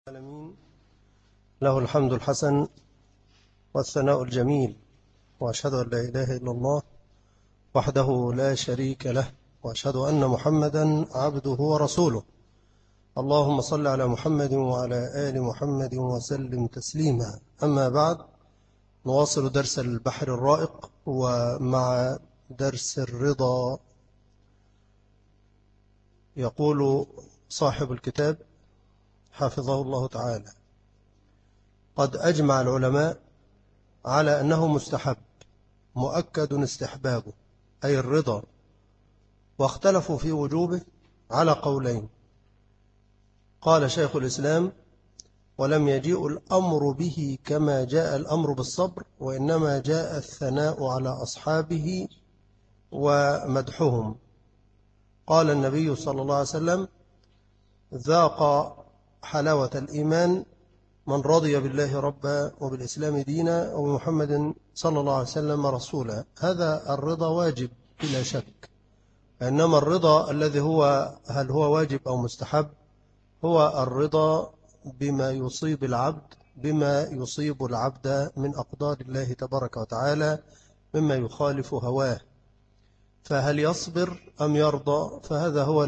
العالمين له الحمد الحسن والثناء الجميل، وأشهد أن لا إله إلا الله وحده لا شريك له، وأشهد أن محمدا عبده ورسوله. اللهم صل على محمد وعلى آل محمد وسلم تسليما. أما بعد، نواصل درس البحر الرائق ومع درس الرضا. يقول صاحب الكتاب حفظه الله تعالى: قد أجمع العلماء على أنه مستحب مؤكد استحبابه، أي الرضا، واختلفوا في وجوبه على قولين. قال شيخ الإسلام: ولم يجيء الأمر به كما جاء الأمر بالصبر، وإنما جاء الثناء على أصحابه ومدحهم. قال النبي صلى الله عليه وسلم: ذاق حلاوة الإيمان من رضي بالله ربا وبالإسلام دينا وبمحمد صلى الله عليه وسلم رسولا. هذا الرضا واجب بلا شك، إنما الرضا الذي هل هو واجب أو مستحب هو الرضا بما يصيب العبد من أقدار الله تبارك وتعالى مما يخالف هواه، فهل يصبر أم يرضى؟ فهذا هو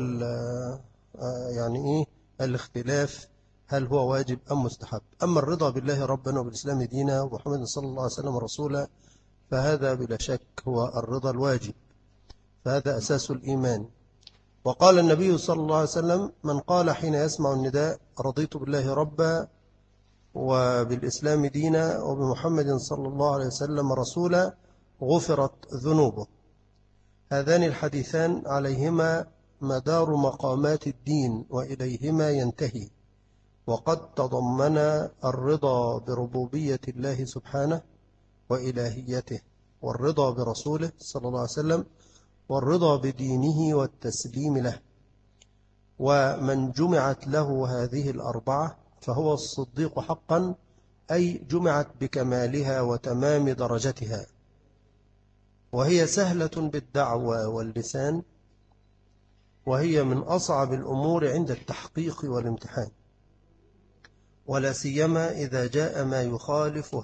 الاختلاف، هل هو واجب أم مستحب. أما الرضا بالله ربنا وبالإسلام دينا ومحمد صلى الله عليه وسلم رسولا فهذا بلا شك هو الرضا الواجب، فهذا أساس الإيمان. وقال النبي صلى الله عليه وسلم: من قال حين يسمع النداء رضيت بالله ربا وبالإسلام دينا وبمحمد صلى الله عليه وسلم رسولا غفرت ذنوبه. هذان الحديثان عليهما مدار مقامات الدين وإليهما ينتهي، وقد تضمن الرضا بربوبية الله سبحانه وإلهيته، والرضا برسوله صلى الله عليه وسلم، والرضا بدينه والتسليم له. ومن جمعت له هذه الأربعة فهو الصديق حقا، أي جمعت بكمالها وتمام درجتها، وهي سهلة بالدعوى واللسان، وهي من أصعب الأمور عند التحقيق والامتحان، ولا سيما إذا جاء ما يخالف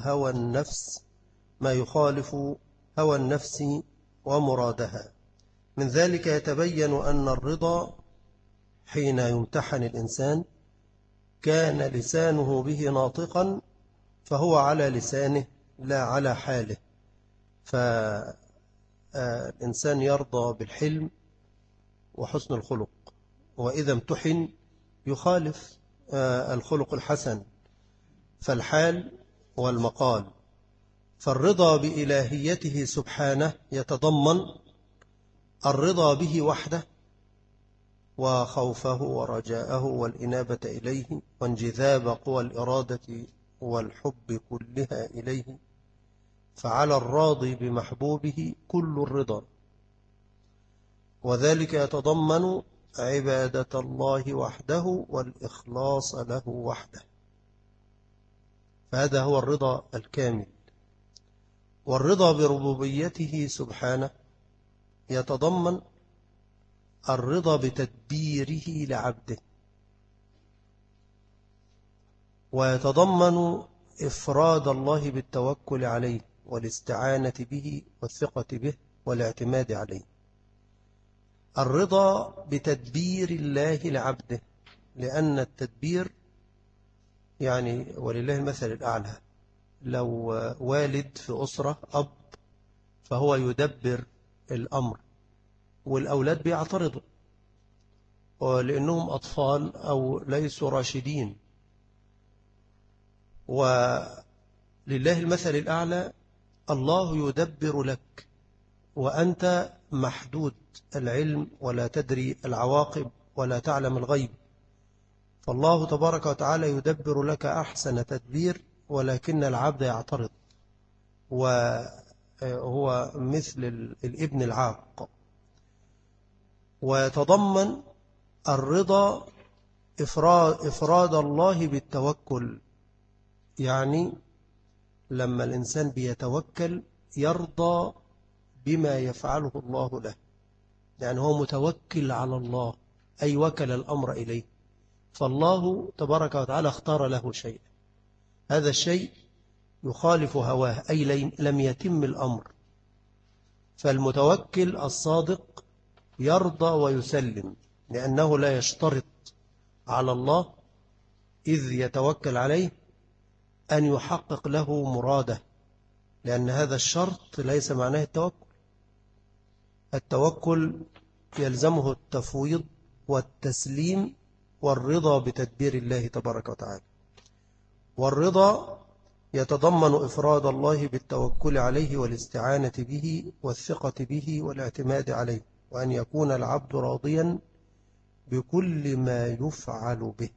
هوى النفس ومرادها. من ذلك يتبين أن الرضا حين يمتحن الإنسان كان لسانه به ناطقا فهو على لسانه لا على حاله، فالإنسان يرضى بالحلم وحسن الخلق، وإذا امتحن يخالف الخلق الحسن فالحال والمقال. فالرضا بإلهيته سبحانه يتضمن الرضا به وحده، وخوفه ورجاءه والإنابة إليه، وانجذاب قوى الإرادة والحب كلها إليه، فعلى الراضي بمحبوبه كل الرضا، وذلك يتضمن عبادة الله وحده والإخلاص له وحده، فهذا هو الرضا الكامل. والرضا بربوبيته سبحانه يتضمن الرضا بتدبيره لعبده، ويتضمن إفراد الله بالتوكل عليه والاستعانة به والثقة به والاعتماد عليه. الرضا بتدبير الله لعبده، لأن التدبير ولله المثل الأعلى، لو والد في أسرة أب فهو يدبر الأمر، والأولاد بيعترضوا لأنهم أطفال أو ليسوا راشدين، ولله المثل الأعلى، الله يدبر لك وأنت محدود العلم ولا تدري العواقب ولا تعلم الغيب، فالله تبارك وتعالى يدبر لك أحسن تدبير، ولكن العبد يعترض، وهو مثل الابن العاق. ويتضمن الرضا إفراد الله بالتوكل، لما الإنسان بيتوكل يرضى بما يفعله الله له، هو متوكل على الله، أي وكل الأمر إليه، فالله تبارك وتعالى اختار له شيء، هذا الشيء يخالف هواه، أي لم يتم الأمر. فالمتوكل الصادق يرضى ويسلم، لأنه لا يشترط على الله إذ يتوكل عليه أن يحقق له مراده، لأن هذا الشرط ليس معناه التوكل. التوكل يلزمه التفويض والتسليم والرضا بتدبير الله تبارك وتعالى. والرضا يتضمن إفراد الله بالتوكل عليه والاستعانة به والثقة به والاعتماد عليه، وأن يكون العبد راضيا بكل ما يفعل به.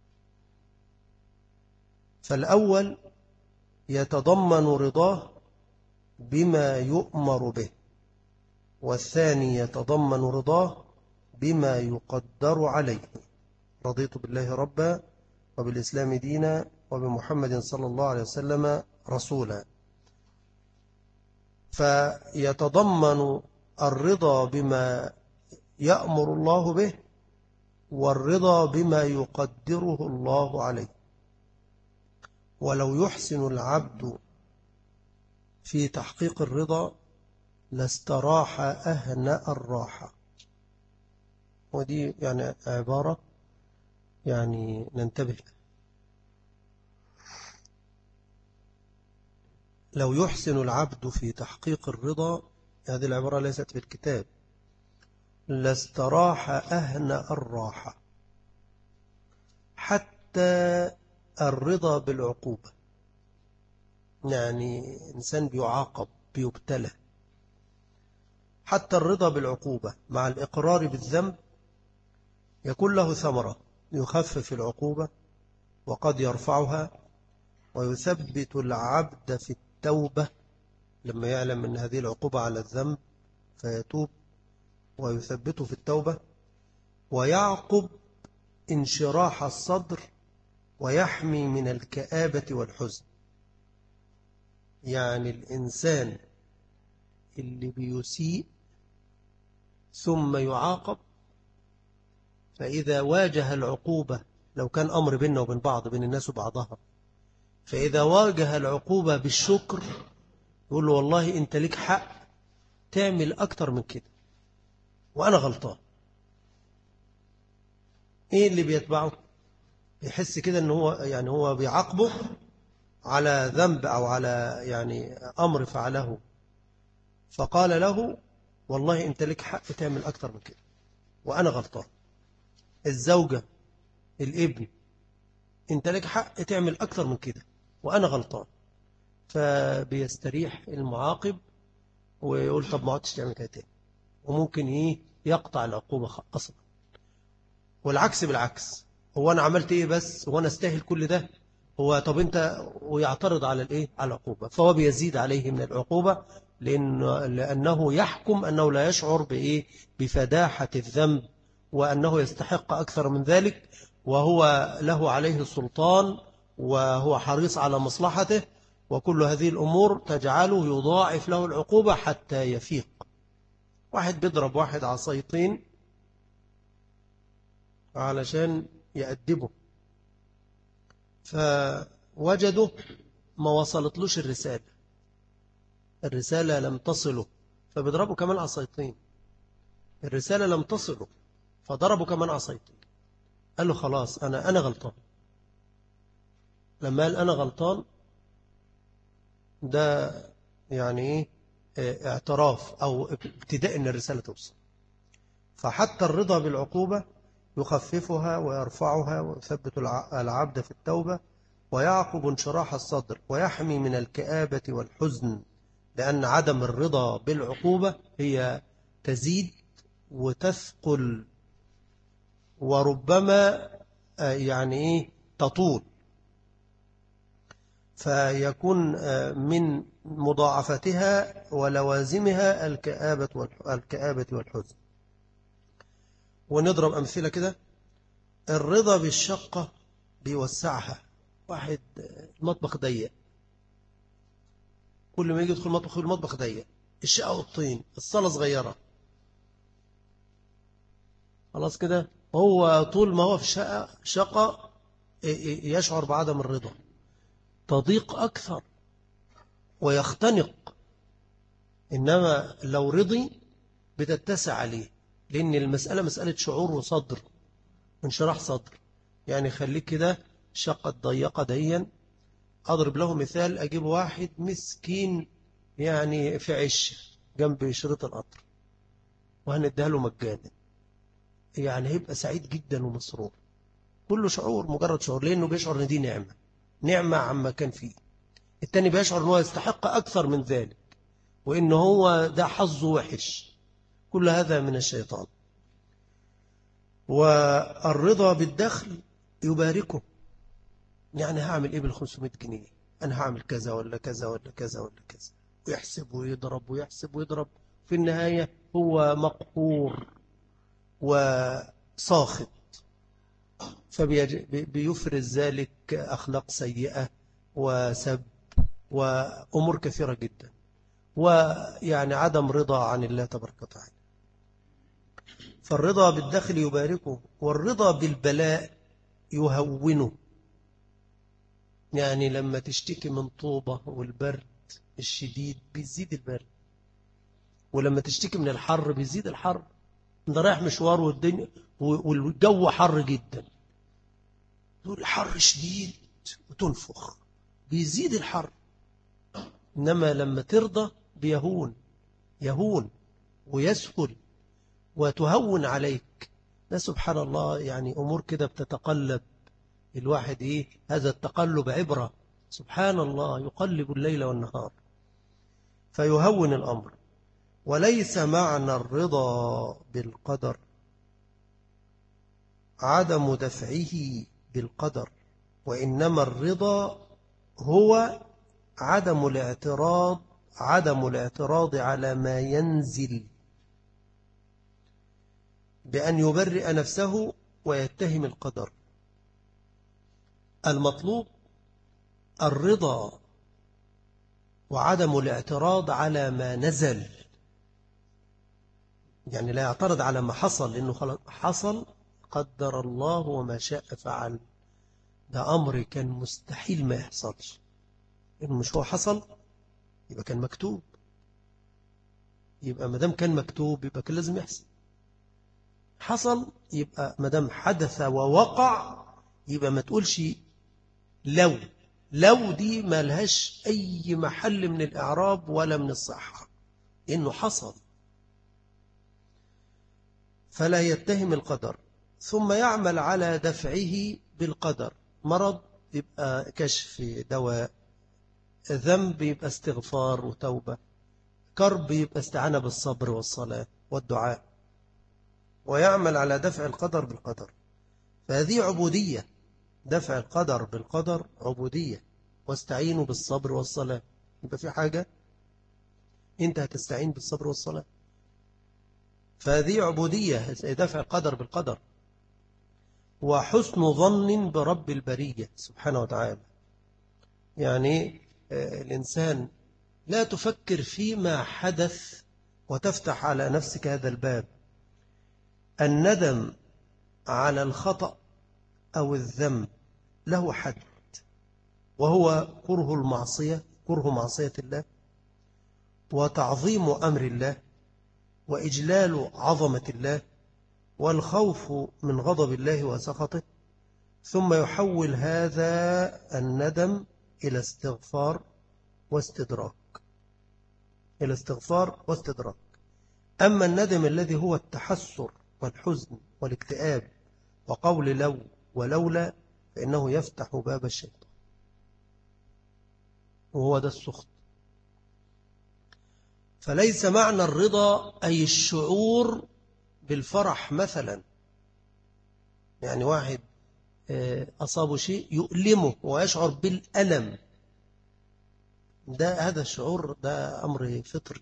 فالأول يتضمن رضاه بما يؤمر به، والثاني يتضمن رضاه بما يقدر عليه. رضيت بالله ربا وبالإسلام دينا وبمحمد صلى الله عليه وسلم رسولا. فيتضمن الرضا بما يأمر الله به والرضا بما يقدره الله عليه. ولو يحسن العبد في تحقيق الرضا لاستراح أهنأ الراحة. ودي يعني عبارة يعني ننتبه. لو يحسن العبد في تحقيق الرضا، هذه العبارة ليست في الكتاب، لاستراح أهنأ الراحة. حتى الرضا بالعقوبة، يعني إنسان بيعاقب بيبتلى، حتى الرضا بالعقوبة مع الإقرار بالذنب يكون له ثمرة، يخفف العقوبة وقد يرفعها، ويثبت العبد في التوبة لما يعلم أن هذه العقوبة على الذنب فيتوب ويثبته في التوبة، ويعقب انشراح الصدر ويحمي من الكآبة والحزن. يعني الإنسان اللي بيسيء ثم يعاقب، فإذا واجه العقوبة، لو كان أمر بيننا وبين بعض بين الناس وبعضها، فإذا واجه العقوبة بالشكر يقول له والله أنت لك حق تعمل أكتر من كده وأنا غلطان. إيه اللي بيتبعه؟ يحس كده أنه هو بيعاقبه على ذنب أو على يعني أمر فعله، فقال له والله أنت لك حق تعمل أكتر من كده وأنا غلطان. الزوجة، الابن، أنت لك حق تعمل أكتر من كده وأنا غلطان. فبيستريح المعاقب ويقول طب ما عدتش تعمل كده تاني، وممكن يقطع العقوبة أصلا. والعكس بالعكس، هو أنا عملت إيه بس، هو أنا استاهل كل ده، هو طب أنت، ويعترض على على العقوبة، فهو بيزيد عليه من العقوبة لأنه يحكم أنه لا يشعر بفداحة الذنب، وأنه يستحق أكثر من ذلك، وهو له عليه السلطان وهو حريص على مصلحته، وكل هذه الأمور تجعله يضاعف له العقوبة حتى يفيق. واحد بيضرب واحد عصايتين علشان يأدبه، فوجده ما وصلتلوش الرسالة لم تصله، فبيضربه كمان عصايتين. الرسالة لم تصله فضربه كمان عصايتين. قال له خلاص أنا غلطان. لما قال أنا غلطان، ده يعني اعتراف أو ابتداء أن الرسالة توصل. فحتى الرضا بالعقوبة يخففها ويرفعها ويثبت العبد في التوبة، ويعقب انشراح الصدر ويحمي من الكآبة والحزن، لأن عدم الرضا بالعقوبة هي تزيد وتثقل وربما تطول، فيكون من مضاعفتها ولوازمها الكآبة والحزن. ونضرب أمثلة كده. الرضا بالشقة بيوسعها. واحد المطبخ ضيق، كل ما يجي يدخل المطبخ ضيق، الشقة والطين، الصالة صغيرة، خلاص كده هو طول ما هو في شقة يشعر بعدم الرضا، تضيق أكثر ويختنق. إنما لو رضي بتتسع عليه، لأن المسألة مسألة شعور وصدر، انشراح صدر. يعني خليك كده شقة ضيقة ديا. أضرب له مثال، أجيب واحد مسكين يعني في عش جنب شريط القطر وهنديها له مجانا، يعني هيبقى سعيد جدا ومسرور، كله شعور، مجرد شعور، لأنه بيشعر إن دي نعمة، نعمة عما كان فيه. التاني بيشعر أنه يستحق أكثر من ذلك، وإنه هو ده حظه وحش. كل هذا من الشيطان. والرضا بالدخل يباركه، يعني هعمل إيه بال500 جنيه؟ أنا هعمل كذا ولا كذا ولا كذا ولا كذا، ويحسب ويضرب ويحسب ويضرب. في النهاية هو مقهور وساخط، فبيفرز ذلك أخلاق سيئة وسب وأمور كثيرة جدا، ويعني عدم رضا عن الله تبارك وتعالى. فالرضا بالدخل يباركه، والرضا بالبلاء يهونه. يعني لما تشتكي من طوبة والبرد الشديد بيزيد البرد، ولما تشتكي من الحر بيزيد الحر. انت رايح مشوار والدنيا والجو حر جدا، تقول الحر شديد وتنفخ، بيزيد الحر. إنما لما ترضى بيهون، يهون ويسهل وتهون عليك. لا سبحان الله، يعني أمور كده بتتقلب الواحد هذا التقلب عبرة. سبحان الله، يقلب الليل والنهار فيهون الأمر. وليس معنى الرضا بالقدر عدم دفعه بالقدر، وإنما الرضا هو عدم الاعتراض على ما ينزل، بأن يبرئ نفسه ويتهم القدر. المطلوب الرضا وعدم الاعتراض على ما نزل، يعني لا يعترض على ما حصل، لأنه خلاص حصل، قدر الله وما شاء فعل. ده أمر كان مستحيل ما يحصلش، لأنه مش هو حصل يبقى كان مكتوب، يبقى مدام كان مكتوب يبقى كان لازم يحصل. حصل يبقى مدام حدث ووقع يبقى ما تقولش لو دي ما لهاش أي محل من الإعراب ولا من الصحة، إنه حصل. فلا يتهم القدر، ثم يعمل على دفعه بالقدر. مرض يبقى كشف دواء، ذنب يبقى استغفار وتوبة، كرب يبقى استعانة بالصبر والصلاة والدعاء، ويعمل على دفع القدر بالقدر. فهذه عبودية، دفع القدر بالقدر عبودية. واستعينوا بالصبر والصلاة، يبقى في حاجة انت هتستعين بالصبر والصلاة، فهذه عبودية، دفع القدر بالقدر. وحسن ظن برب البرية سبحانه وتعالى، يعني الإنسان لا تفكر فيما حدث وتفتح على نفسك هذا الباب. الندم على الخطأ أو الذنب له حد، وهو كره معصية الله، وتعظيم أمر الله، وإجلال عظمة الله، والخوف من غضب الله وسخطه. ثم يحول هذا الندم إلى استغفار واستدراك، أما الندم الذي هو التحسر والحزن والاكتئاب وقول لو ولولا، فإنه يفتح باب الشيطان، وهو ده السخط. فليس معنى الرضا أي الشعور بالفرح مثلا، يعني واحد أصابه شيء يؤلمه ويشعر بالألم، هذا الشعور ده أمر فطري.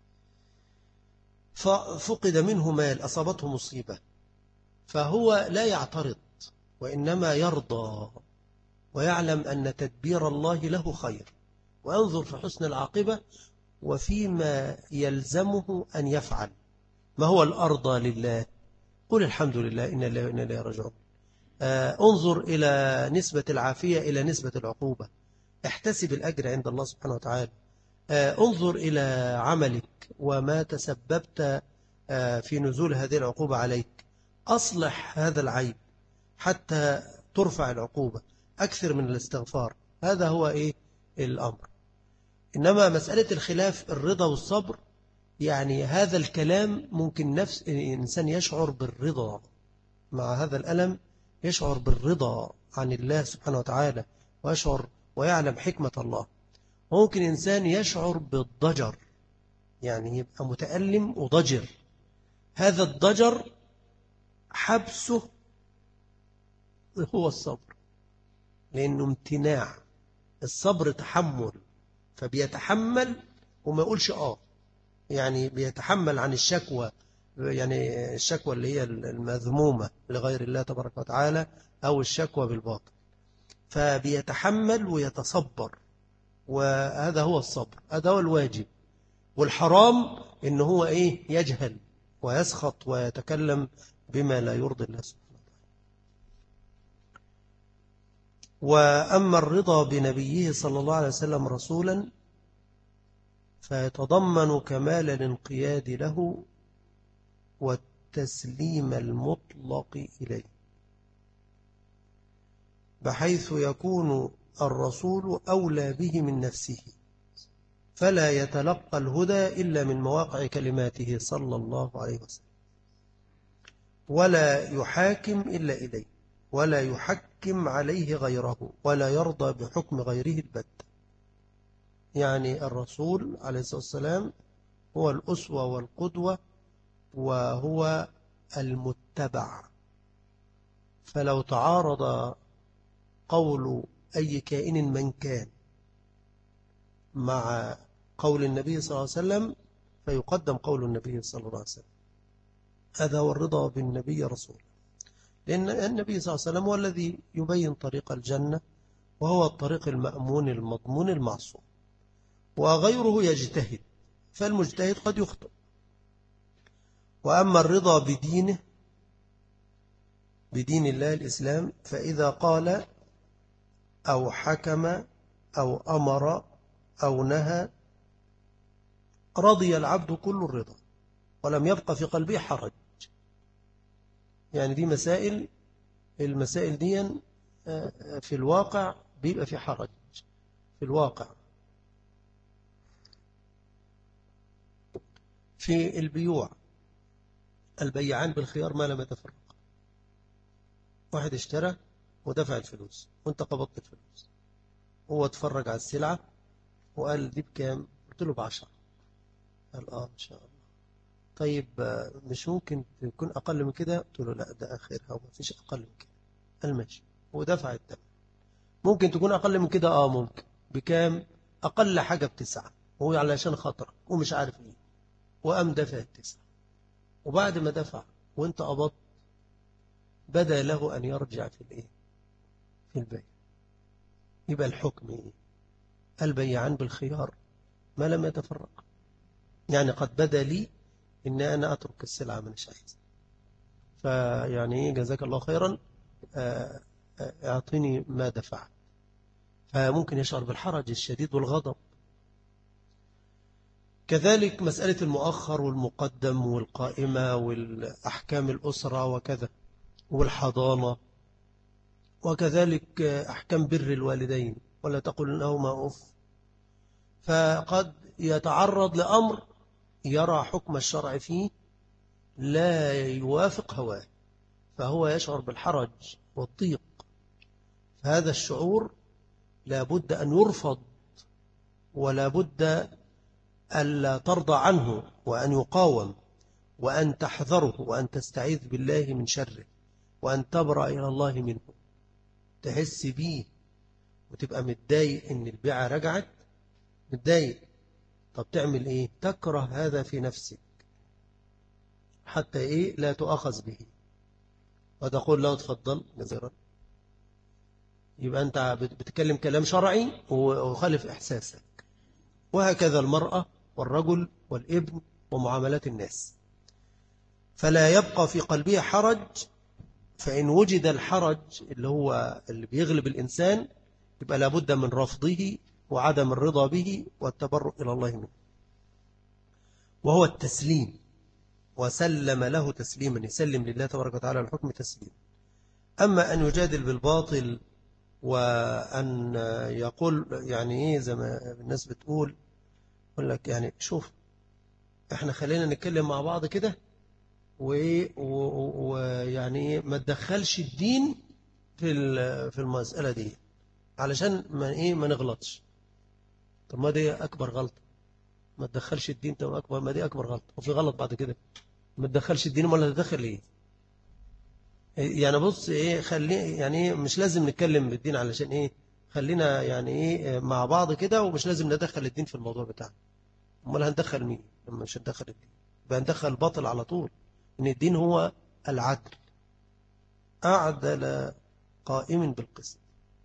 ففقد منه مال، أصابته مصيبة، فهو لا يعترض وإنما يرضى، ويعلم أن تدبير الله له خير، وينظر في حسن العاقبة وفيما يلزمه أن يفعل. ما هو الأرضى لله؟ قل الحمد لله إن الله وإنا إليه راجعون. انظر إلى نسبة العافية إلى نسبة العقوبة، احتسب الأجر عند الله سبحانه وتعالى. انظر إلى عملك وما تسببت في نزول هذه العقوبة عليك، أصلح هذا العيب حتى ترفع العقوبة، أكثر من الاستغفار. هذا هو الأمر. إنما مسألة الخلاف الرضا والصبر، يعني هذا الكلام ممكن نفس الإنسان يشعر بالرضا مع هذا الألم، يشعر بالرضا عن الله سبحانه وتعالى، ويشعر ويعلم حكمة الله. ممكن إنسان يشعر بالضجر، يعني يبقى متألم وضجر. هذا الضجر حبسه هو الصبر، لأنه امتناع. الصبر تحمل، فبيتحمل وما يقولش يعني بيتحمل عن الشكوى، يعني الشكوى اللي هي المذمومة لغير الله تبارك وتعالى، أو الشكوى بالباطل، فبيتحمل ويتصبر. وهذا هو الصبر، هذا هو الواجب. والحرام إن هو يجهل ويسخط ويتكلم بما لا يرضي الله سبحانه وتعالى. وأما الرضا بنبيه صلى الله عليه وسلم رسولا فيتضمن كمال الانقياد له والتسليم المطلق إليه، بحيث يكون الرسول أولى به من نفسه، فلا يتلقى الهدى إلا من مواقع كلماته صلى الله عليه وسلم، ولا يحاكم إلا إليه، ولا يحكم عليه غيره، ولا يرضى بحكم غيره البتة. يعني الرسول عليه الصلاة والسلام هو الأسوة والقدوة، وهو المتبع. فلو تعارض قول أي كائن من كان مع قول النبي صلى الله عليه وسلم فيقدم قول النبي صلى الله عليه وسلم. هذا هو الرضا بالنبي رسول، لأن النبي صلى الله عليه وسلم هو الذي يبين طريق الجنة، وهو الطريق المأمون المضمون المعصوم، وغيره يجتهد، فالمجتهد قد يخطئ. وأما الرضا بدينه، بدين الله الإسلام، فإذا قال أو حكم أو أمر أو نهى رضي العبد كل الرضا، ولم يبقى في قلبه حرج. يعني دي المسائل دي في الواقع بيبقى في حرج في الواقع. في البيوع البيعان بالخيار ما لم يتفرق. واحد اشترى ودفع الفلوس وانت قبضت الفلوس، هو اتفرج على السلعة وقال دي بكام؟ قلت له ب10. قال إن شاء الله. طيب مش ممكن تكون أقل من كده؟ قلت له لا، ده آخرها وما فيش أقل من كده. قال ماشي، ودفع الثمن. ممكن تكون أقل من كده؟ ممكن. بكام؟ أقل حاجة ب9، وهو علشان خاطرك ومش عارف ليه، وقام دفع ال9. وبعد ما دفع وانت قبضت بدأ له أن يرجع في البيع. يبقى الحكم البيعان بالخيار ما لم يتفرق. يعني قد بدا لي إن أنا أترك السلعة من عايز، فيعني جزاك الله خيرا، اعطيني ما دفعت. فممكن يشعر بالحرج الشديد والغضب. كذلك مسألة المؤخر والمقدم والقائمة والأحكام الأسرة وكذا، والحضانة، وكذلك أحكام بر الوالدين، ولا تقل إنهما أف. فقد يتعرض لأمر يرى حكم الشرع فيه لا يوافق هواه، فهو يشعر بالحرج والضيق. فهذا الشعور لا بد أن يرفض، ولا بد ألا ترضى عنه، وأن يقاوم، وأن تحذره، وأن تستعيذ بالله من شره، وأن تبرأ إلى الله منه. تحس بيه وتبقى متضايق إن البيعة رجعت، متضايق. طب تعمل تكره هذا في نفسك حتى لا تؤخذ به، وتقول له اتفضل جزيرا. يبقى أنت بتتكلم كلام شرعي وخالف إحساسك. وهكذا المرأة والرجل والابن ومعاملات الناس. فلا يبقى في قلبه حرج. فإن وجد الحرج اللي بيغلب الإنسان يبقى لابد من رفضه وعدم الرضا به والتبرؤ إلى الله منه، وهو التسليم. وسلم له تسليما، يسلم لله تبارك وتعالى الحكم تسليم. أما أن يجادل بالباطل وأن يقول يعني إيه زي ما الناس بتقول، يقول لك يعني شوف إحنا خلينا نتكلم مع بعض كده ويعني ما تدخلش الدين في المسألة دي علشان ما نغلطش. طب ما دي أكبر غلطة، ما تدخلش الدين. طب ما دي أكبر غلطة، وفي غلط بعد كده. ما تدخلش الدين ولا تدخل إيه؟ يعني بص إيه، خلي يعني إيه، مش لازم نتكلم بالدين علشان إيه، خلينا يعني إيه مع بعض كده، ومش لازم ندخل الدين في الموضوع بتاعنا. امال هندخل مين لما مش هندخل الدين؟ يبقى هندخل الباطل على طول. إن الدين هو العدل، أعدل قائم بالقسط.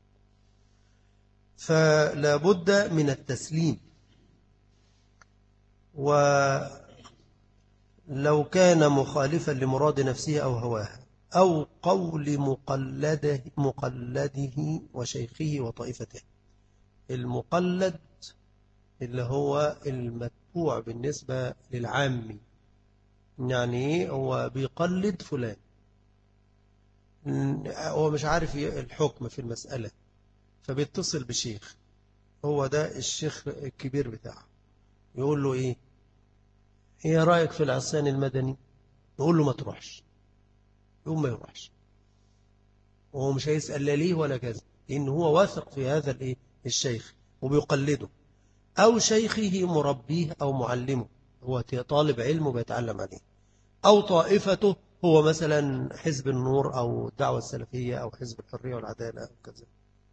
فلا بد من التسليم. ولو كان مخالفا لمراد نفسه أو هواها أو قول مقلده وشيخه وطائفته. المقلد اللي هو المتبوع بالنسبة للعامي، يعني هو بيقلد فلان، هو مش عارف الحكم في المسألة فبيتصل بشيخ، هو ده الشيخ الكبير بتاعه، يقول له ايه رأيك في العصيان المدني؟ يقول له ما تروحش، يقوم ما يروحش، وهو مش هيسأل لا ليه ولا كذا، لأن هو واثق في هذا الشيخ وبيقلده، أو شيخه مربيه أو معلمه، هو طالب علم وبيتعلم عليه، أو طائفته، هو مثلا حزب النور أو الدعوة السلفية أو حزب الحرية والعدالة أو كذا.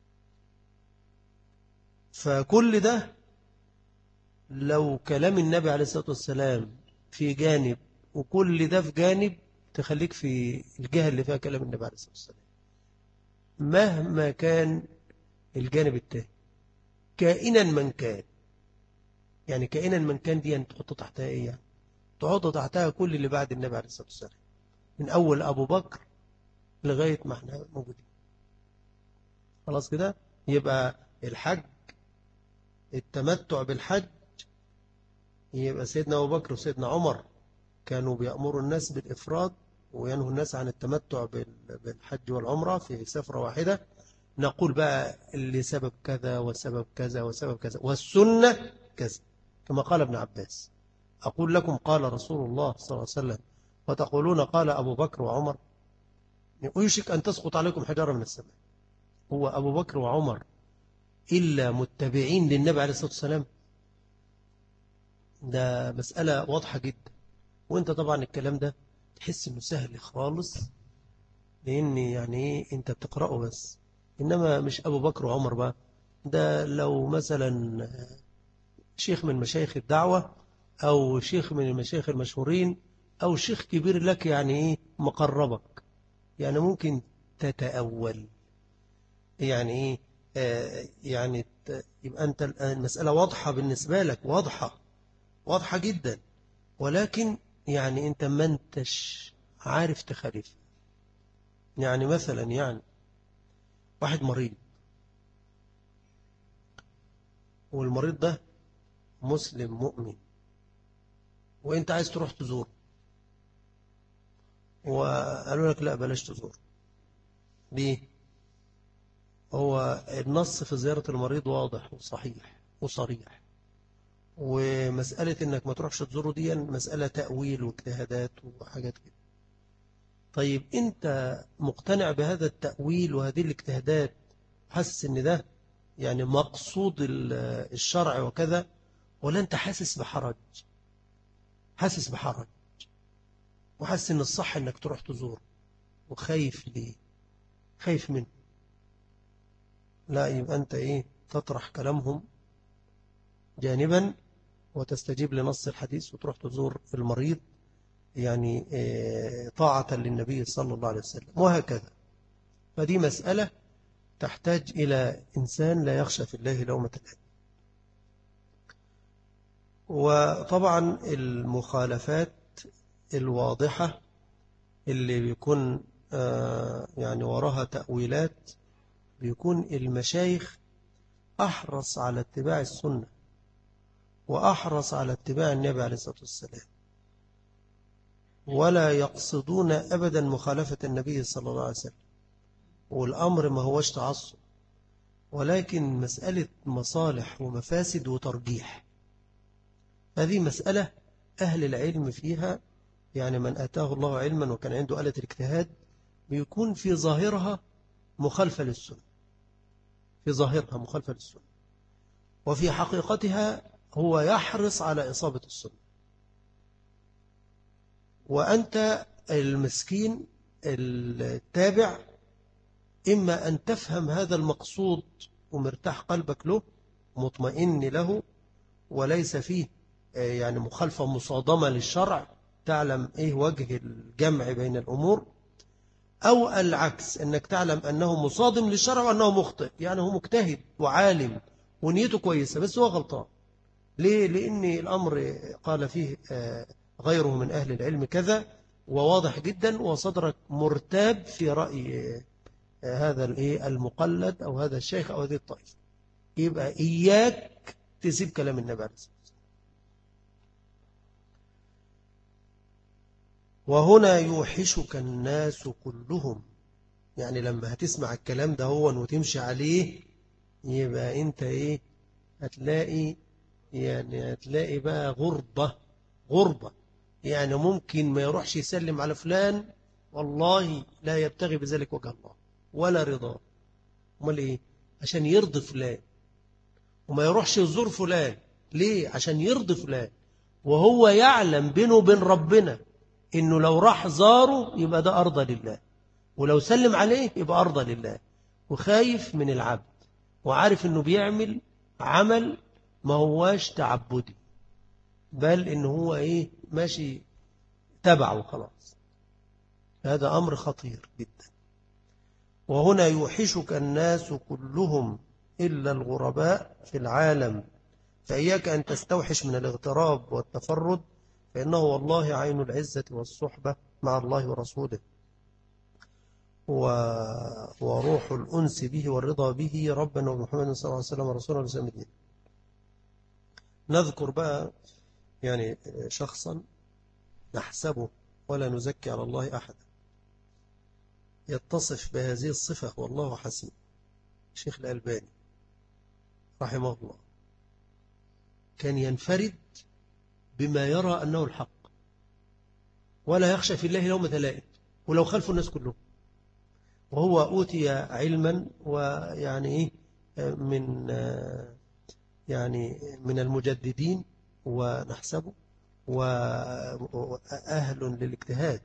فكل ده لو كلام النبي عليه الصلاة والسلام في جانب وكل ده في جانب، تخليك في الجهة اللي فيها كلام النبي عليه الصلاة والسلام مهما كان الجانب التاني، كائنا من كان. يعني كائنا من كان دي تحط تحتها ايه؟ يعني تحط تحتها كل اللي بعد النبي عليه الصلاة والسلام، من أول أبو بكر لغاية ما احنا موجودين. خلاص كده. يبقى الحج، التمتع بالحج، يبقى سيدنا أبو بكر وسيدنا عمر كانوا بيأمروا الناس بالإفراد وينهوا الناس عن التمتع بالحج والعمرة في سفرة واحدة. نقول بقى اللي سبب كذا وسبب كذا وسبب كذا، والسنة كذا، كما قال ابن عباس: أقول لكم قال رسول الله صلى الله عليه وسلم وتقولون قال أبو بكر وعمر. ويشك أن تسقط عليكم حجارة من السماء. هو أبو بكر وعمر إلا متبعين للنبي عليه الصلاة والسلام؟ ده مسألة واضحة جدا. وانت طبعا الكلام ده تحس انه سهل خالص، لان يعني ايه انت بتقرأه بس. انما مش ابو بكر وعمر بقى، ده لو مثلا شيخ من مشايخ الدعوة او شيخ من المشايخ المشهورين او شيخ كبير لك يعني ايه مقربك، يعني ممكن تتأول يعني ايه يعني يبقى انت المسألة واضحة بالنسبة لك، واضحة جدا، ولكن يعني انت ما انتش عارف تخالف. يعني مثلا يعني واحد مريض، والمريض ده مسلم مؤمن، وانت عايز تروح تزور، وقالوا لك لا بلاش تزور. ليه؟ هو النص في زيارة المريض واضح وصحيح وصريح، ومسألة انك ما تروحش تزوره دي مسألة تأويل واجتهادات وحاجات كده. طيب انت مقتنع بهذا التأويل وهذه الاجتهادات، حاسس ان ده يعني مقصود الشرع وكذا، ولا انت حاسس بحرج؟ حاسس بحرج وحاسس ان الصح انك تروح تزور، وخايف ليه؟ خايف منه. لا، يبقى انت تطرح كلامهم جانبا وتستجيب لنص الحديث وتروح تزور المريض، يعني طاعة للنبي صلى الله عليه وسلم، وهكذا. فدي مسألة تحتاج إلى إنسان لا يخشى في الله لومة لائم. وطبعا المخالفات الواضحة اللي بيكون يعني وراها تأويلات، بيكون المشايخ أحرص على اتباع السنة وأحرص على اتباع النبي عليه الصلاة والسلام، ولا يقصدون أبدا مخالفة النبي صلى الله عليه وسلم. والأمر ما هوش تعصب، ولكن مسألة مصالح ومفاسد وترجيح. هذه مسألة أهل العلم فيها، يعني من آتاه الله علما وكان عنده آلة الاجتهاد بيكون في ظاهرها مخالفة للسنة، في ظاهرها مخالفة للسنة، وفي حقيقتها هو يحرص على إصابة السنة. وأنت المسكين التابع إما أن تفهم هذا المقصود ومرتاح قلبك له مطمئن له وليس فيه يعني مخالفة مصادمة للشرع، تعلم إيه وجه الجمع بين الأمور، أو العكس أنك تعلم أنه مصادم للشرع وأنه مخطئ، يعني هو مجتهد وعالم ونيته كويسة بس هو غلطان. ليه؟ لأن الأمر قال فيه غيره من أهل العلم كذا وواضح جدا، وصدرك مرتاب في رأي هذا المقلد أو هذا الشيخ أو هذه الطائفة، يبقى إياك تسيب كلام النبي عليه الصلاة والسلام. وهنا يوحشك الناس كلهم، يعني لما هتسمع الكلام ده هو وتمشي عليه يبقى أنت هتلاقي بقى غربة، يعني ممكن ما يروحش يسلم على فلان، والله لا يبتغي بذلك وجه الله ولا رضاه. امال ايه؟ عشان يرضي فلان. وما يروحش يزور فلان ليه؟ عشان يرضي فلان، وهو يعلم بينه وبين ربنا انه لو راح زاره يبقى ده ارضى لله، ولو سلم عليه يبقى ارضى لله، وخايف من العبد، وعارف انه بيعمل عمل ما هواش تعبدي، بل انه هو ماشي تبعه خلاص. هذا امر خطير جدا. وهنا يوحشك الناس كلهم إلا الغرباء في العالم، فإياك أن تستوحش من الاغتراب والتفرد، فإنه والله عين العزة والصحبة مع الله ورسوله، وروح الأنس به والرضا به ربنا ومحمد صلى الله عليه وسلم ورسوله وسلم الدين. نذكر بقى يعني شخصا نحسبه ولا نزكي على الله أحدا يتصف بهذه الصفة والله حسيب، الشيخ الألباني رحمه الله. كان ينفرد بما يرى أنه الحق، ولا يخشى في الله لومة لائم ولو خلفوا الناس كلهم، وهو أوتي علما ويعني من المجددين ونحسبه وأهل للاجتهاد،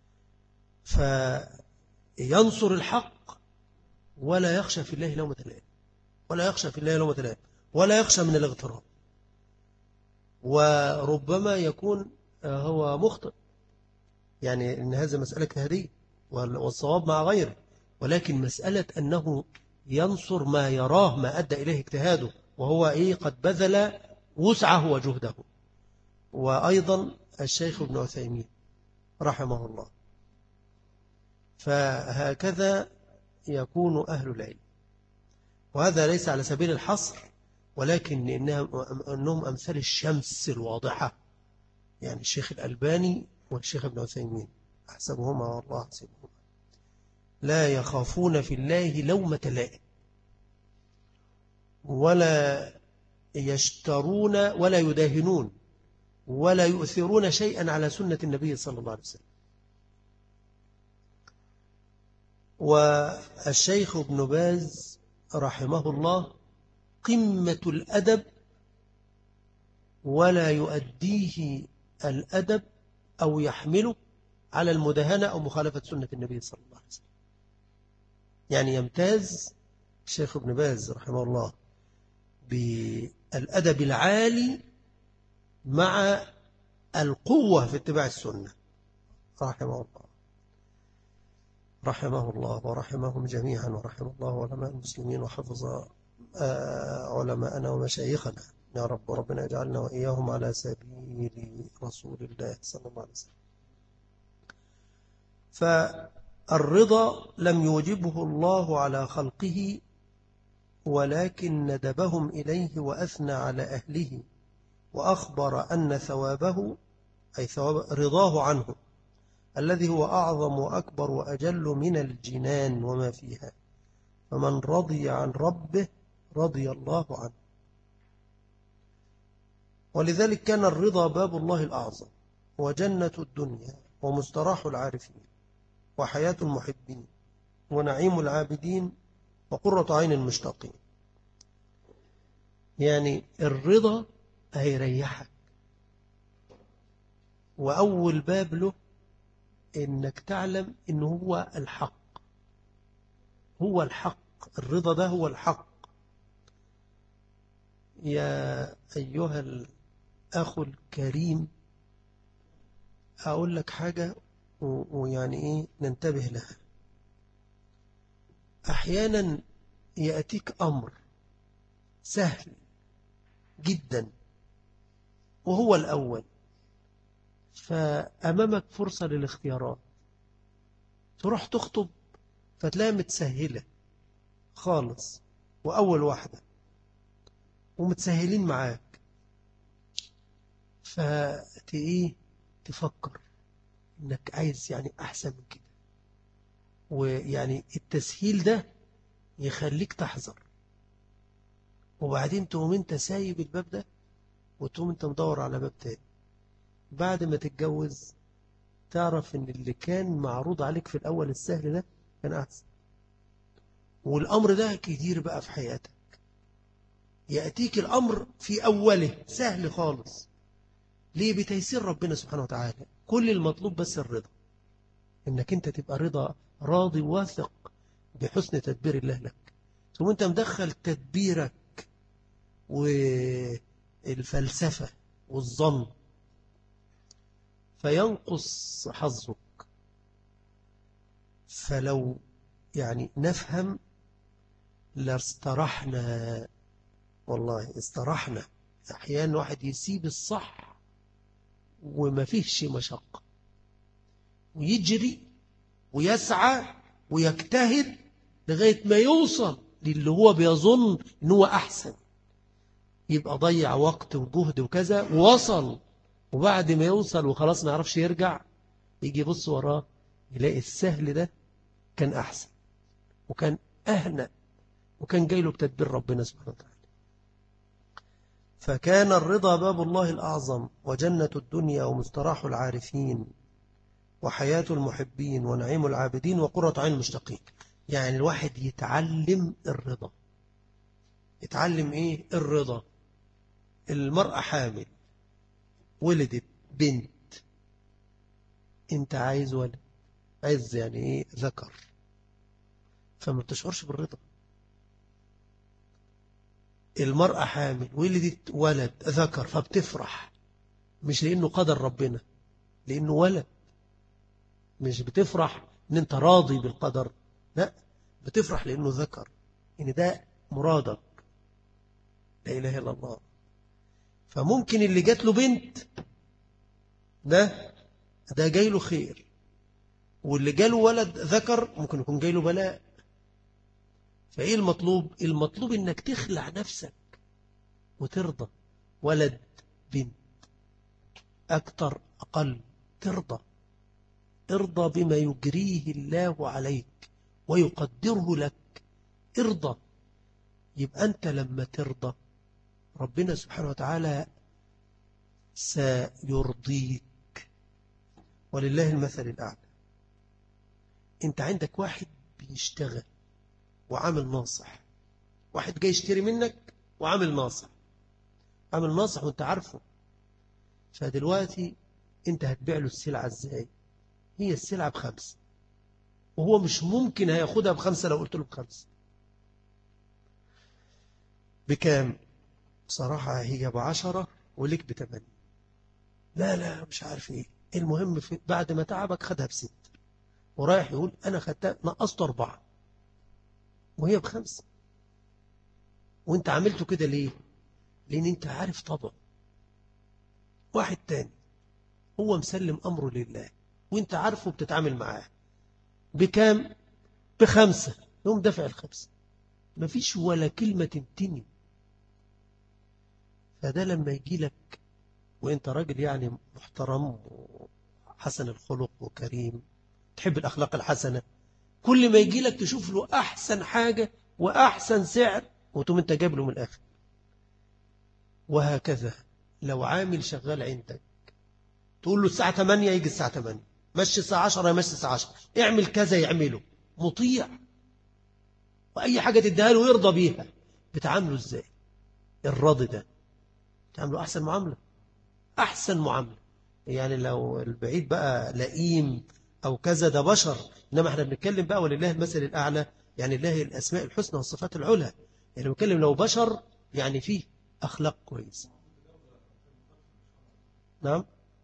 فينصر الحق ولا يخشى في الله لومة لائم، ولا يخشى من الاغتراب، وربما يكون هو مخطئ، يعني إن هذا مسألة اجتهادية والصواب مع غيره، ولكن مسألة أنه ينصر ما يراه ما أدى إليه اجتهاده، وهو قد بذل وسعه وجهده. وأيضا الشيخ ابن عثيمين رحمه الله. فهكذا يكون أهل العلم، وهذا ليس على سبيل الحصر، ولكن أنهم أمثال الشمس الواضحة، يعني الشيخ الألباني والشيخ ابن عثيمين أحسبهما والله أحسبهما لا يخافون في الله لومة لائم، ولا يشترون ولا يداهنون ولا يؤثرون شيئا على سنة النبي صلى الله عليه وسلم. والشيخ ابن باز رحمه الله قمة الأدب، ولا يؤديه الأدب أو يحمله على المداهنة أو مخالفة سنة النبي صلى الله عليه وسلم. يعني يمتاز الشيخ ابن باز رحمه الله بالأدب العالي مع القوة في اتباع السنة رحمه الله ورحمهم جميعا، ورحم الله علماء المسلمين وحفظ علماءنا ومشايخنا يا رب، وربنا يجعلنا وإياهم على سبيل رسول الله صلى الله عليه وسلم. فالرضا لم يوجبه الله على خلقه، ولكن ندبهم إليه وأثنى على أهله، وأخبر أن ثوابه أي ثواب رضاه عنه الذي هو أعظم وأكبر وأجل من الجنان وما فيها، فمن رضي عن ربه رضي الله عنه. ولذلك كان الرضا باب الله الأعظم، وجنة الدنيا، ومستراح العارفين، وحياة المحبين، ونعيم العابدين، وقرة عين المشتاقين. يعني الرضا هيريحك، وأول باب له إنك تعلم إنه هو الحق، هو الحق، الرضا ده هو الحق. يا أيها الأخ الكريم، أقول لك حاجة ويعني إيه ننتبه لها. أحيانا يأتيك أمر سهل جدا وهو الأول، فأمامك فرصة للاختيارات، تروح تخطب فتلاقيها متسهلة خالص وأول واحدة ومتسهلين معاك، إيه تفكر إنك عايز يعني أحسن من كده، ويعني التسهيل ده يخليك تحذر، وبعدين تقوم انت سايب الباب ده وتقوم انت مدور على باب تاني. بعد ما تتجوز تعرف ان اللي كان معروض عليك في الأول السهل ده كان أحسن. والأمر ده كتير بقى في حياتك، يأتيك الأمر في أوله سهل خالص. ليه؟ بتيسير ربنا سبحانه وتعالى. كل المطلوب بس الرضا، إنك أنت تبقى راضي واثق بحسن تدبير الله لك. ثم أنت مدخل تدبيرك والفلسفة والظن، فينقص حظك. فلو يعني نفهم لاسترحنا، والله استرحنا. أحيانا واحد يسيب الصح وما فيهش مشقة، ويجري ويسعى ويجتهد لغاية ما يوصل للي هو بيظن إن هو أحسن، يبقى ضيع وقت وجهد وكذا ووصل، وبعد ما يوصل وخلاص ما يعرفش يرجع، يجي يبص وراه يلاقي السهل ده كان أحسن وكان أهنأ وكان جاي له بتدبير ربنا سبحانه وتعالى. فكان الرضا باب الله الأعظم، وجنة الدنيا، ومستراح العارفين، وحياة المحبين، ونعيم العابدين، وقرة عين المشتاقين. يعني الواحد يتعلم الرضا. يتعلم إيه؟ الرضا. المرأة حامل، ولدت بنت، انت عايز ولد، عايز يعني ايه ذكر، فما بتشعرش بالرضا. المرأة حامل ولدت ولد ذكر فبتفرح، مش لأنه قدر ربنا، لأنه ولد. مش بتفرح ان انت راضي بالقدر، لا، بتفرح لأنه ذكر، ان ده مرادك. لا إله إلا الله. فممكن اللي جات له بنت ده جاي له خير، واللي جاله ولد ذكر ممكن يكون جاي له بلاء. فإيه المطلوب؟ المطلوب إنك تخلع نفسك وترضى. ولد بنت أكتر أقل ترضى. ارضى بما يجريه الله عليك ويقدره لك. ارضى. يبقى أنت لما ترضى ربنا سبحانه وتعالى سيرضيك. ولله المثل الأعلى. أنت عندك واحد بيشتغل وعامل ناصح، واحد جاي يشتري منك وعامل ناصح، عامل ناصح وانت عارفه. فدلوقتي انت هتبيع له السلعة ازاي؟ هي السلعة ب5، وهو مش ممكن هياخدها ب5 لو قلت له ب5. بكام؟ بصراحة هي ب10 وليك ب8. لا مش عارف ايه. المهم بعد ما تعبك خدها ب6، ورايح يقول انا خدتها نقصت 4 وهي ب5. وانت عملته كده ليه؟ لان انت عارف طبعه. واحد تاني هو مسلم امره لله وانت عارفه بتتعامل معاه، بكام؟ ب5، يوم دفع ال5. مفيش ولا كلمة تنتني. فده لما يجي لك وانت راجل يعني محترم وحسن الخلق وكريم، تحب الأخلاق الحسنة، كل ما يجي لك تشوف له أحسن حاجة وأحسن سعر وتقوم انت جايب له من الآخر. وهكذا لو عامل شغال عندك تقول له الساعة 8 يجي الساعة 8، مشي الساعة 10 يمشي الساعة 10، اعمل كذا يعمله، مطيع، وأي حاجة تديها له يرضى بيها. بتعامله ازاي؟ الراضي ده تعامله أحسن معاملة، أحسن معاملة. يعني لو البعيد بقى لئيم أو كذا ده بشر، إنما احنا بنتكلم بقى ولله المثل الأعلى، يعني الله الأسماء الحسنى والصفات العلى. يعني بنتكلم لو بشر يعني فيه أخلاق كويس. نعم.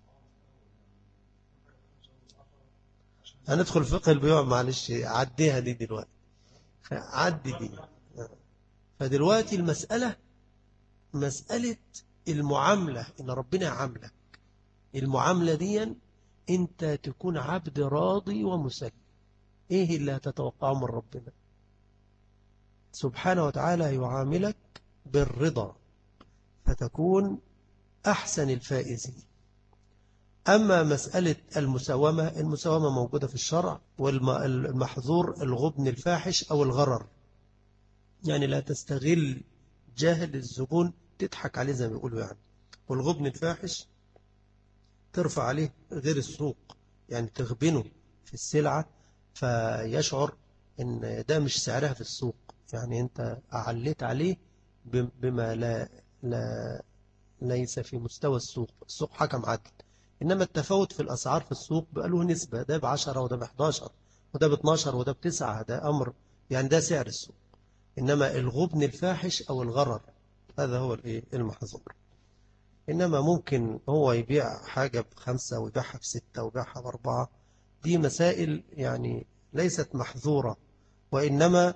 هندخل فقه البيوع، معلش عديها دي دلوقتي، عدي دي. فدلوقتي المسألة مسألة المعاملة، إن ربنا يعاملك المعاملة دي أنت تكون عبد راضي ومسلم. إيه اللي هتتوقعه من ربنا سبحانه وتعالى؟ يعاملك بالرضا فتكون أحسن الفائزين. أما مسألة المساومة، المساومة موجودة في الشرع، والمحظور الغبن الفاحش أو الغرر، يعني لا تستغل جهل الزبون تضحك عليه زي ما بيقولوا يعني. والغبن الفاحش ترفع عليه غير السوق، يعني تغبنه في السلعة فيشعر ان ده مش سعرها في السوق، يعني انت أعليت عليه بما لا ليس في مستوى السوق. السوق حكم عدل، إنما التفاوت في الأسعار في السوق بقى له نسبة، ده ب10 وده ب11 وده ب12 وده ب9، ده أمر يعني ده سعر السوق. إنما الغبن الفاحش أو الغرر هذا هو المحظور. إنما ممكن هو يبيع حاجة ب5 ويبيعها ب6 ويبيعها ب4، دي مسائل يعني ليست محظورة، وإنما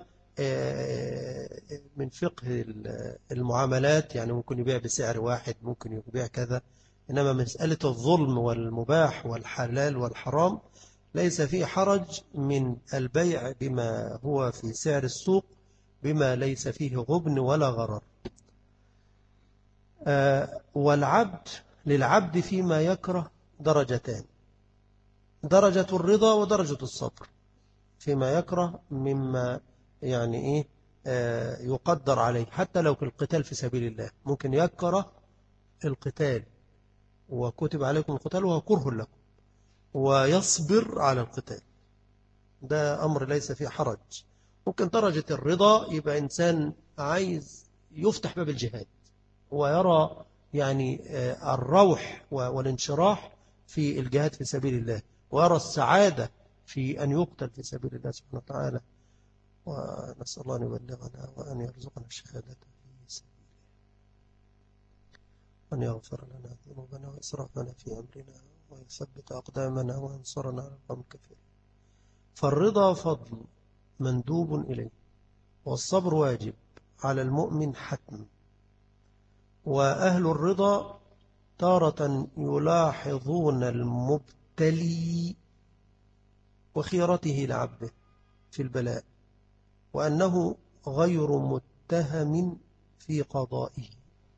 من فقه المعاملات، يعني ممكن يبيع بسعر واحد، ممكن يبيع كذا. إنما مسألة الظلم والمباح والحلال والحرام ليس فيه حرج من البيع بما هو في سعر السوق بما ليس فيه غبن ولا غرر. والعبد للعبد فيما يكره درجتان: درجة الرضا ودرجة الصبر فيما يكره مما يعني إيه يقدر عليه. حتى لو في القتال في سبيل الله ممكن يكره القتال وكتب عليكم القتال وهو كره لكم، ويصبر على القتال، ده أمر ليس فيه حرج. ممكن درجة الرضا يبقى إنسان عايز يفتح باب الجهاد ويرى يعني الروح والانشراح في الجهاد في سبيل الله، ويرى السعادة في أن يقتل في سبيل الله سبحانه وتعالى. ونسأل الله أن يبلغنا وأن يرزقنا الشهادة في سبيله، وأن يغفر لنا ذنوبنا وإسرافنا في أمرنا ويثبت أقدامنا وينصرنا على القوم الكافرين. فالرضا فضل مندوب إليه، والصبر واجب على المؤمن حتم. وأهل الرضا تارة يلاحظون المبتلي وخيرته لعبده في البلاء، وأنه غير متهم في قضائه.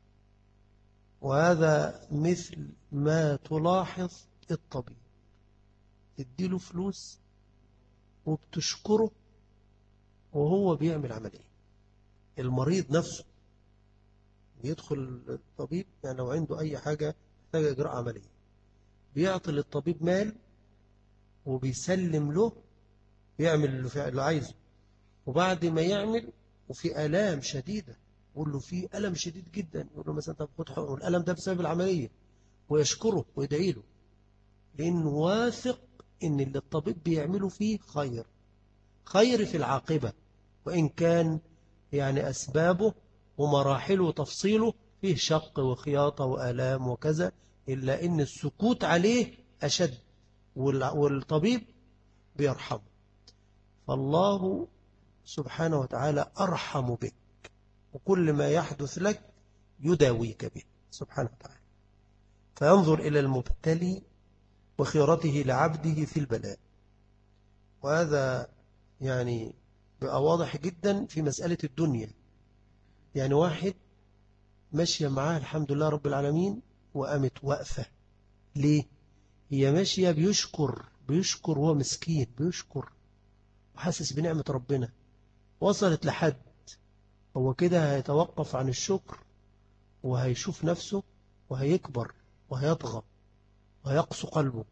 وهذا مثل ما تلاحظ الطبيب، تديله فلوس وبتشكره وهو بيعمل عملية. المريض نفسه بيدخل الطبيب، يعني لو عنده أي حاجة محتاج إجراء عملية بيعطي للطبيب مال وبيسلم له يعمل اللي عايزه، وبعد ما يعمل وفي آلام شديدة يقول له في ألم شديد جدا، يقول له مثلا طب خد حقن والألم ده بسبب العملية، ويشكره ويدعي له، لأنه واثق إن اللي الطبيب بيعمله فيه خير في العاقبة، وإن كان يعني أسبابه ومراحله وتفصيله فيه شق وخياطة وآلام وكذا، إلا إن السكوت عليه أشد، والطبيب بيرحمه. فالله سبحانه وتعالى أرحم بك، وكل ما يحدث لك يداويك به سبحانه وتعالى. فينظر إلى المبتلي وخيرته لعبده في البلاء، وهذا يعني بقى واضح جدا في مسألة الدنيا. يعني واحد ماشية معاه الحمد لله رب العالمين وقامت واقفة. ليه؟ هي ماشية بيشكر وهو مسكين، بيشكر وحاسس بنعمة ربنا. وصلت لحد هو كده هيتوقف عن الشكر وهيشوف نفسه وهيكبر وهيطغى وهيقسو قلبه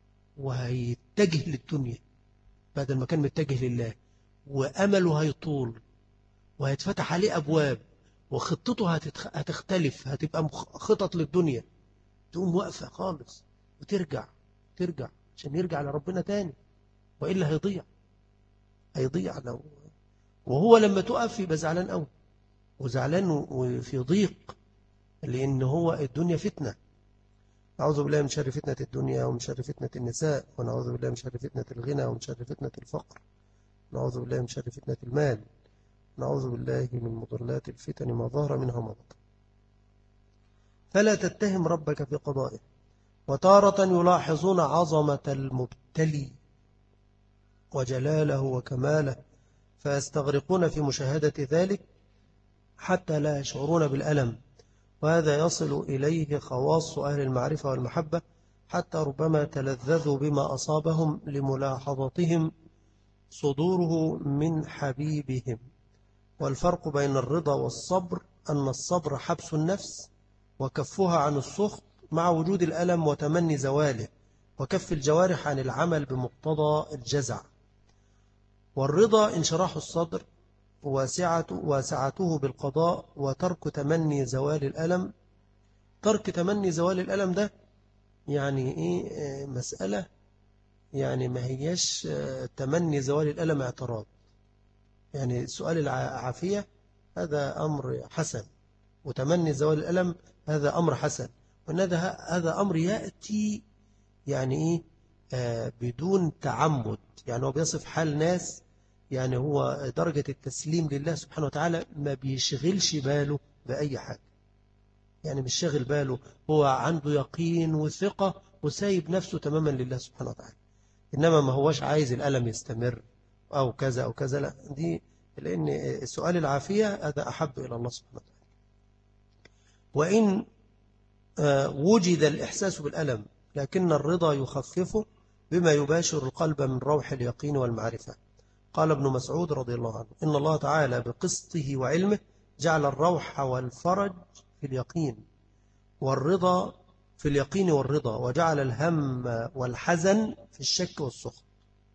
وهيتجه للدنيا بدل ما كان متجه لله، وأمله هيطول وهيتفتح عليه أبواب وخطته هتختلف، هتبقى خطط للدنيا. تقوم واقفة خالص ترجع عشان يرجع لربنا تاني، وإلا هيضيع لو. وهو لما تقف يبقى زعلان قوي، وزعلان وفي ضيق، لأن هو الدنيا فتنة. نعوذ بالله من شر فتنة الدنيا ومن شر فتنة النساء، ونعوذ بالله من شر فتنة الغنى ومن شر فتنة الفقر، نعوذ بالله من شر فتنة المال، نعوذ بالله من مضلات الفتن ما ظهر منها ما بطن. فلا تتهم ربك في قضائه. وتارة يلاحظون عظمة المبتلي وجلاله وكماله فيستغرقون في مشاهدة ذلك حتى لا يشعرون بالألم، وهذا يصل إليه خواص أهل المعرفة والمحبة، حتى ربما تلذذوا بما أصابهم لملاحظتهم صدوره من حبيبهم. والفرق بين الرضا والصبر أن الصبر حبس النفس وكفها عن السخط مع وجود الألم وتمني زواله، وكف الجوارح عن العمل بمقتضى الجزع. والرضا انشراح الصدر وسعته بالقضاء وترك تمني زوال الألم. ترك تمني زوال الألم ده يعني إيه؟ مسألة يعني ما هيش تمني زوال الألم اعتراض. يعني سؤال العافية هذا أمر حسن، وتمني زوال الألم هذا أمر حسن، وأن هذا أمر يأتي يعني إيه بدون تعمد. يعني هو بيصف حال ناس، يعني هو درجة التسليم لله سبحانه وتعالى ما بيشغلش باله بأي حاجة. يعني مش شاغل باله، هو عنده يقين وثقة وسايب نفسه تماما لله سبحانه وتعالى. إنما ما هوش عايز الألم يستمر أو كذا أو كذا، لا، دي لأن سؤال العافية هذا أحب إلى الله سبحانه وتعالى. وإن وجد الإحساس بالألم لكن الرضا يخففه بما يباشر القلب من روح اليقين والمعرفة. قال ابن مسعود رضي الله عنه: إن الله تعالى بقسطه وعلمه جعل الروح والفرج في اليقين والرضا في اليقين والرضا، وجعل الهم والحزن في الشك والسخط.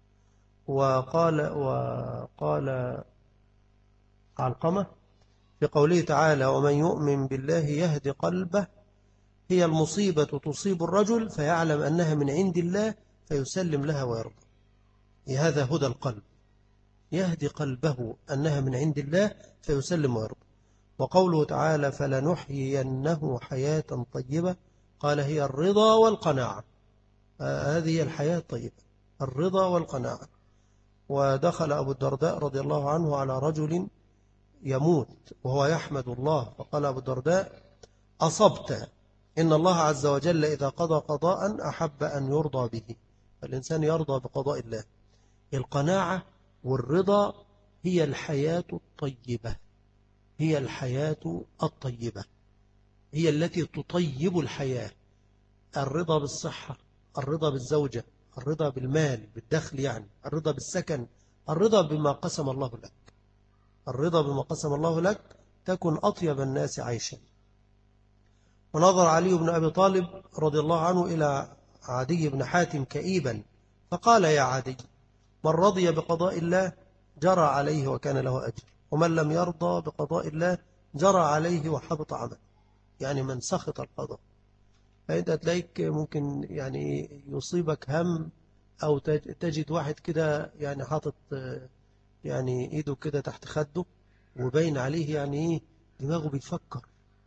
وقال علقمة في قوله تعالى: ومن يؤمن بالله يهدي قلبه، هي المصيبة تصيب الرجل فيعلم أنها من عند الله فيسلم لها ويرضى. هذا هدى القلب، يهدي قلبه أنها من عند الله فيسلم ويرضى. وقوله تعالى: فلنحيينه حياة طيبة، قال: هي الرضا والقناعة. هذه الحياة الطيبة، الرضا والقناعة. ودخل أبو الدرداء رضي الله عنه على رجل يموت وهو يحمد الله، فقال أبو الدرداء: أصبت، إن الله عز وجل إذا قضى قضاء أحب أن يرضى به، فالإنسان يرضى بقضاء الله. القناعة والرضا هي الحياة الطيبة، هي الحياة الطيبة، هي التي تطيب الحياة. الرضا بالصحة، الرضا بالزوجة، الرضا بالمال بالدخل، يعني الرضا بالسكن، الرضا بما قسم الله لك. الرضا بما قسم الله لك تكن أطيب الناس عيشا. ونظر علي بن أبي طالب رضي الله عنه إلى عدي بن حاتم كئيبا فقال: يا عدي، من رضي بقضاء الله جرى عليه وكان له أجر، ومن لم يرضى بقضاء الله جرى عليه وحبط عمله. يعني من سخط القضاء، فأنت تلاقيك ممكن يعني يصيبك هم، أو تجد واحد كده يعني حاطط يعني إيده كده تحت خده وبين عليه يعني دماغه بيفكر.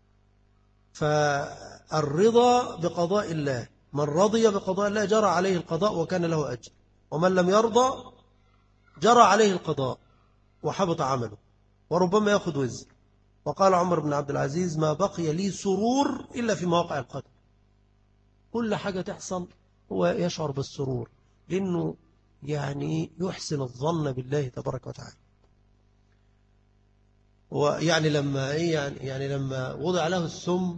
فالرضا بقضاء الله، من رضي بقضاء الله جرى عليه القضاء وكان له أجر، ومن لم يرضى جرى عليه القضاء وحبط عمله وربما يأخذ وزر. وقال عمر بن عبد العزيز: ما بقي لي سرور إلا في مواقع القدر. كل حاجة تحصل هو يشعر بالسرور، لأنه يعني يحسن الظن بالله تبارك وتعالى. ويعني لما يعني لما وضع له السم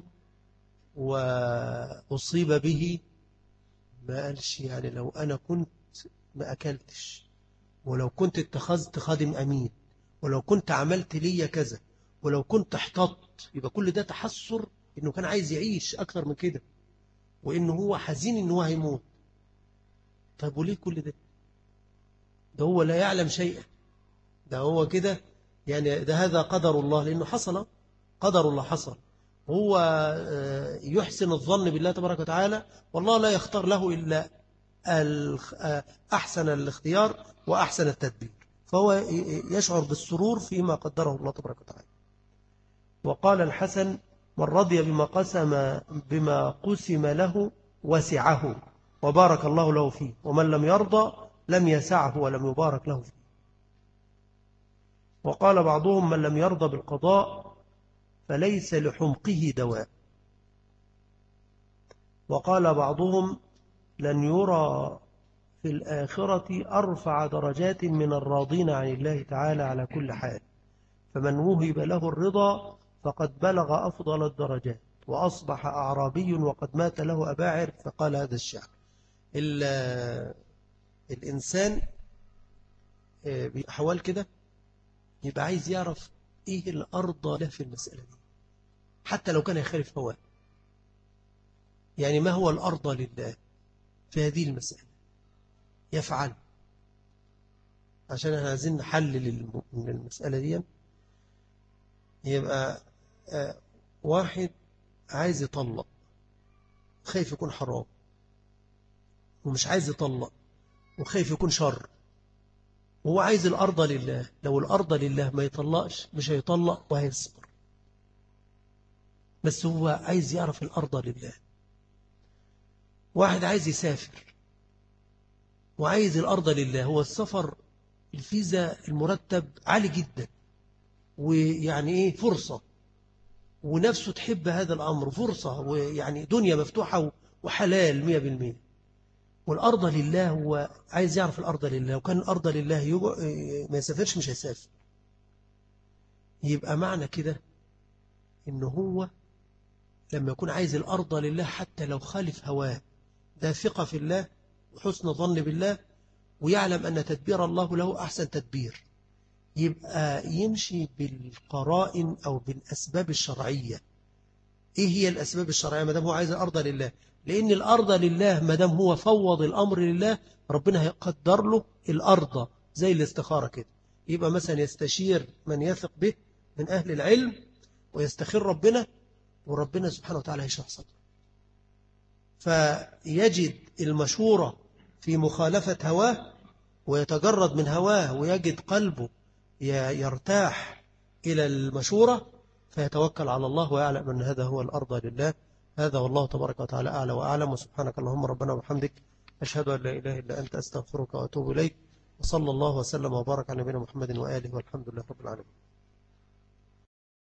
وأصيب به، ما قالش يعني لو أنا كنت ما أكلتش، ولو كنت اتخذت خادم أمين، ولو كنت عملت لي كذا، ولو كنت احتطت، يبقى كل ده تحسر إنه كان عايز يعيش أكثر من كده، وإنه هو حزين إنه هيموت. طيب وليه كل ده؟ ده هو لا يعلم شيئا، ده هو كده يعني، ده هذا قدر الله، لأنه حصل قدر الله حصل. هو يحسن الظن بالله تبارك وتعالى، والله لا يختار له إلا أحسن الاختيار وأحسن التدبير، فهو يشعر بالسرور فيما قدره الله تبارك وتعالى. وقال الحسن: من رضي بما قسم له وسعه وبارك الله له فيه، ومن لم يرضى لم يسعه ولم يبارك له فيه. وقال بعضهم: من لم يرضى بالقضاء فليس لحمقه دواء. وقال بعضهم: لن يرى في الآخرة أرفع درجات من الراضين عن الله تعالى على كل حال، فمن وهب له الرضا فقد بلغ أفضل الدرجات، وأصبح أعرابي وقد مات له أباعر فقال هذا الشعر. الإنسان بأحوال كده يبقى عايز يعرف إيه الأرضى له في المسألة دي، حتى لو كان يخالف هواه. يعني ما هو الأرضى لله في هذه المسألة يفعل، عشان احنا عايزين نحلل المسألة دي. يبقى واحد عايز يطلق، خايف يكون حرام، ومش عايز يطلق وخايف يكون شر، وهو عايز الأرض لله. لو الأرض لله ما يطلقش، مش هيطلق وهيصبر، بس هو عايز يعرف الأرض لله. واحد عايز يسافر وعايز الأرض لله، هو السفر الفيزا المرتب عالي جدا، ويعني إيه فرصة، ونفسه تحب هذا الأمر فرصة، ويعني دنيا مفتوحة وحلال 100%. والأرض لله هو عايز يعرف الأرض لله، وكان الأرض لله ما يسافرش، مش هيسافر. يبقى معنى كده إنه هو لما يكون عايز الأرض لله حتى لو خالف هواه، ده ثقة في الله وحسن ظن بالله، ويعلم أن تدبير الله له أحسن تدبير، يبقى يمشي بالقرائن أو بالأسباب الشرعية. إيه هي الأسباب الشرعية؟ مدام هو عايز الأرض لله، لأن الأرض لله مدام هو فوض الأمر لله، ربنا هيقدر له الأرض زي الاستخارة كده. يبقى مثلا يستشير من يثق به من أهل العلم ويستخير ربنا، وربنا سبحانه وتعالى هيشرح صدره، فيجد المشورة في مخالفة هواه ويتجرد من هواه، ويجد قلبه يرتاح إلى المشورة، فيتوكل على الله ويعلم أن هذا هو الأرض لله. هذا والله تبارك وتعالى أعلى وأعلم. وسبحانك اللهم ربنا وبحمدك، أشهد أن لا إله إلا أنت، أستغفرك وأتوب إليك. وصلى الله وسلم وبارك على نبينا محمد وآله، والحمد لله رب العالمين.